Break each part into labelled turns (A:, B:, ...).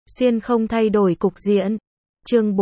A: xuyên không thay đổi cục diện. Chương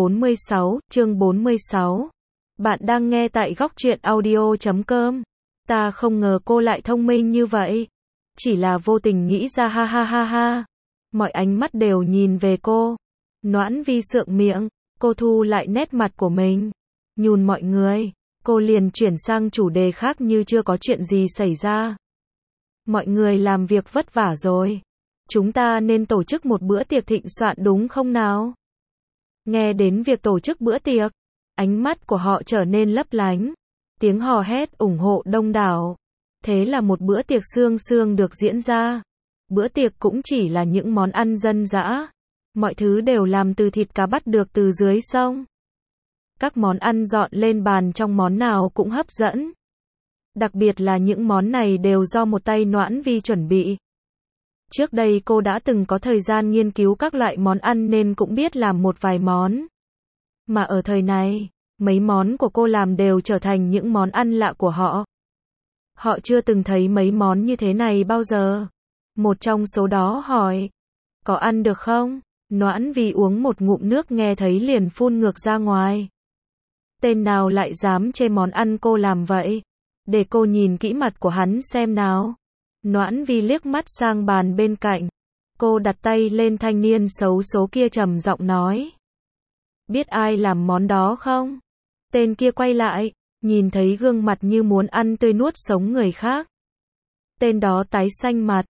A: 46. Bạn đang nghe tại góc truyện audio.com. Ta không ngờ cô lại thông minh như vậy. Chỉ là vô tình nghĩ ra ha ha ha ha. Mọi ánh mắt đều nhìn về cô. Noãn Vi sượng miệng, cô thu lại nét mặt của mình. Nhùn mọi người, cô liền chuyển sang chủ đề khác như chưa có chuyện gì xảy ra. Mọi người làm việc vất vả rồi. Chúng ta nên tổ chức một bữa tiệc thịnh soạn đúng không nào? Nghe đến việc tổ chức bữa tiệc, ánh mắt của họ trở nên lấp lánh. Tiếng hò hét ủng hộ đông đảo. Thế là một bữa tiệc sương sương được diễn ra. Bữa tiệc cũng chỉ là những món ăn dân dã. Mọi thứ đều làm từ thịt cá bắt được từ dưới sông. Các món ăn dọn lên bàn trong món nào cũng hấp dẫn. Đặc biệt là những món này đều do một tay Noãn Vi chuẩn bị. Trước đây cô đã từng có thời gian nghiên cứu các loại món ăn nên cũng biết làm một vài món. Mà ở thời này, mấy món của cô làm đều trở thành những món ăn lạ của họ. Họ chưa từng thấy mấy món như thế này bao giờ. Một trong số đó hỏi, có ăn được không? Noãn Vi uống một ngụm nước nghe thấy liền phun ngược ra ngoài. Tên nào lại dám chê món ăn cô làm vậy? Để cô nhìn kỹ mặt của hắn xem nào. Noãn Vi liếc mắt sang bàn bên cạnh. Cô đặt tay lên thanh niên xấu số kia trầm giọng nói. Biết ai làm món đó không? Tên kia quay lại, nhìn thấy gương mặt như muốn ăn tươi nuốt sống người khác. Tên đó tái xanh mặt.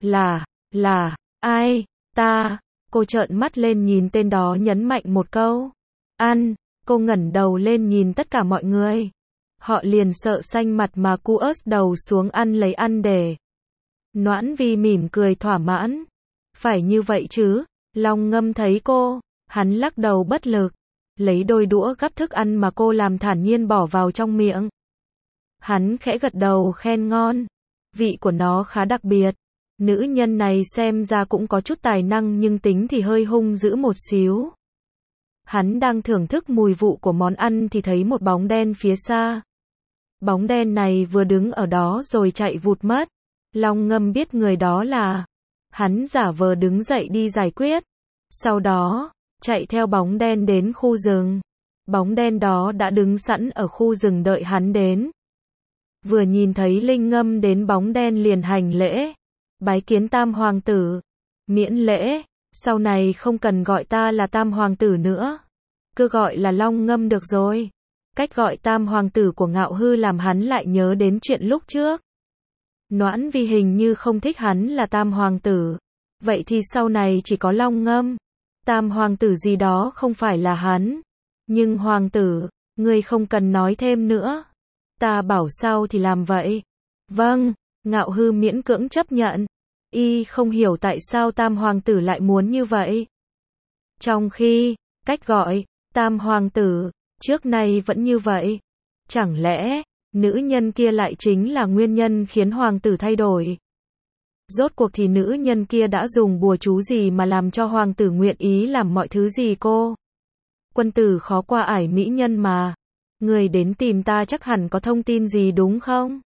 A: Là, ai? Ta. Cô trợn mắt lên nhìn tên đó nhấn mạnh một câu. Ăn. Cô ngẩng đầu lên nhìn tất cả mọi người. Họ liền sợ xanh mặt mà ớt đầu xuống ăn lấy ăn để. Noãn Vi mỉm cười thỏa mãn. Phải như vậy chứ? Long Ngâm thấy cô, hắn lắc đầu bất lực. Lấy đôi đũa gắp thức ăn mà cô làm thản nhiên bỏ vào trong miệng. Hắn khẽ gật đầu khen ngon. Vị của nó khá đặc biệt. Nữ nhân này xem ra cũng có chút tài năng nhưng tính thì hơi hung dữ một xíu. Hắn đang thưởng thức mùi vị của món ăn thì thấy một bóng đen phía xa. Bóng đen này vừa đứng ở đó rồi chạy vụt mất. Long Ngâm biết người đó là. Hắn giả vờ đứng dậy đi giải quyết. Sau đó, chạy theo bóng đen đến khu rừng. Bóng đen đó đã đứng sẵn ở khu rừng đợi hắn đến. Vừa nhìn thấy Linh Ngâm đến bóng đen liền hành lễ. Bái kiến Tam Hoàng tử. Miễn lễ, sau này không cần gọi ta là Tam Hoàng tử nữa. Cứ gọi là Long Ngâm được rồi. Cách gọi Tam Hoàng tử của Ngạo Hư làm hắn lại nhớ đến chuyện lúc trước. Noãn Vi hình như không thích hắn là Tam Hoàng tử. Vậy thì sau này chỉ có Long Ngâm. Tam Hoàng tử gì đó không phải là hắn. Nhưng Hoàng tử, ngươi không cần nói thêm nữa. Ta bảo sao thì làm vậy. Vâng, Ngạo Hư miễn cưỡng chấp nhận. Y không hiểu tại sao Tam Hoàng tử lại muốn như vậy. Trong khi, cách gọi, Tam Hoàng tử, trước nay vẫn như vậy. Chẳng lẽ, nữ nhân kia lại chính là nguyên nhân khiến Hoàng tử thay đổi? Rốt cuộc thì nữ nhân kia đã dùng bùa chú gì mà làm cho Hoàng tử nguyện ý làm mọi thứ gì cô? Quân tử khó qua ải mỹ nhân mà. Người đến tìm ta chắc hẳn có thông tin gì đúng không?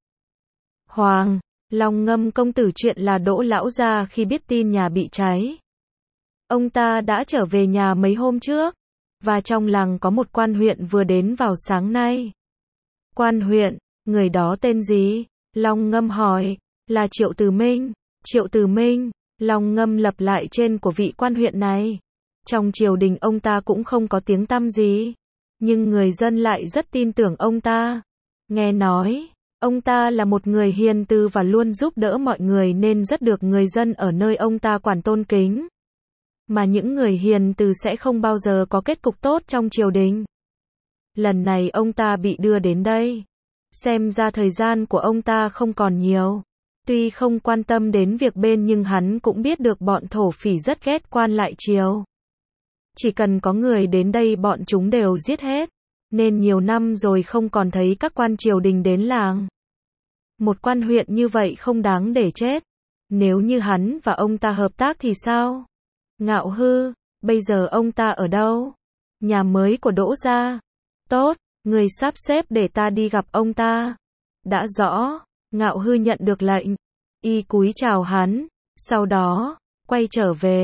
A: Long Ngâm công tử chuyện là Đỗ lão gia khi biết tin nhà bị cháy. Ông ta đã trở về nhà mấy hôm trước. Và trong làng có một quan huyện vừa đến vào sáng nay. Quan huyện, người đó tên gì? Long Ngâm hỏi. Là Triệu Từ Minh. Triệu Từ Minh, Long Ngâm lặp lại trên của vị quan huyện này. Trong triều đình ông ta cũng không có tiếng tăm gì. Nhưng người dân lại rất tin tưởng ông ta. Nghe nói, ông ta là một người hiền từ và luôn giúp đỡ mọi người nên rất được người dân ở nơi ông ta quản tôn kính. Mà những người hiền từ sẽ không bao giờ có kết cục tốt trong triều đình. Lần này ông ta bị đưa đến đây. Xem ra thời gian của ông ta không còn nhiều. Tuy không quan tâm đến việc bên nhưng hắn cũng biết được bọn thổ phỉ rất ghét quan lại triều. Chỉ cần có người đến đây bọn chúng đều giết hết. Nên nhiều năm rồi không còn thấy các quan triều đình đến làng. Một quan huyện như vậy không đáng để chết. Nếu như hắn và ông ta hợp tác thì sao? Ngạo Hư, bây giờ ông ta ở đâu? Nhà mới của Đỗ gia. Tốt, người sắp xếp để ta đi gặp ông ta. Đã rõ. Ngạo Hư nhận được lệnh. Y cúi chào hắn. Sau đó, quay trở về.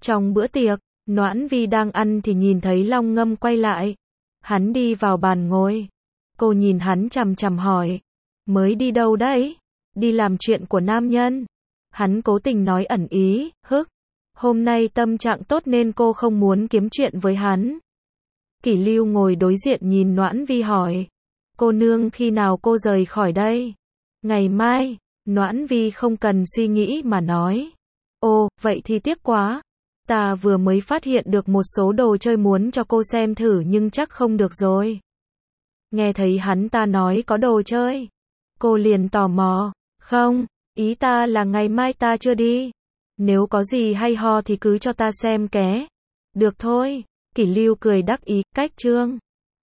A: Trong bữa tiệc, Noãn Vi đang ăn thì nhìn thấy Long Ngâm quay lại. Hắn đi vào bàn ngồi. Cô nhìn hắn chằm chằm hỏi. Mới đi đâu đấy? Đi làm chuyện của nam nhân. Hắn cố tình nói ẩn ý, hôm nay tâm trạng tốt nên cô không muốn kiếm chuyện với hắn. Kỷ Lưu ngồi đối diện nhìn Noãn Vi hỏi. Cô nương khi nào cô rời khỏi đây? Ngày mai. Noãn Vi không cần suy nghĩ mà nói. Ồ, vậy thì tiếc quá. Ta vừa mới phát hiện được một số đồ chơi muốn cho cô xem thử nhưng chắc không được rồi. Nghe thấy hắn ta nói có đồ chơi. Cô liền tò mò. Không, ý ta là ngày mai ta chưa đi. Nếu có gì hay ho thì cứ cho ta xem ké. Được thôi. Kỷ Lưu cười đắc ý, cách trương.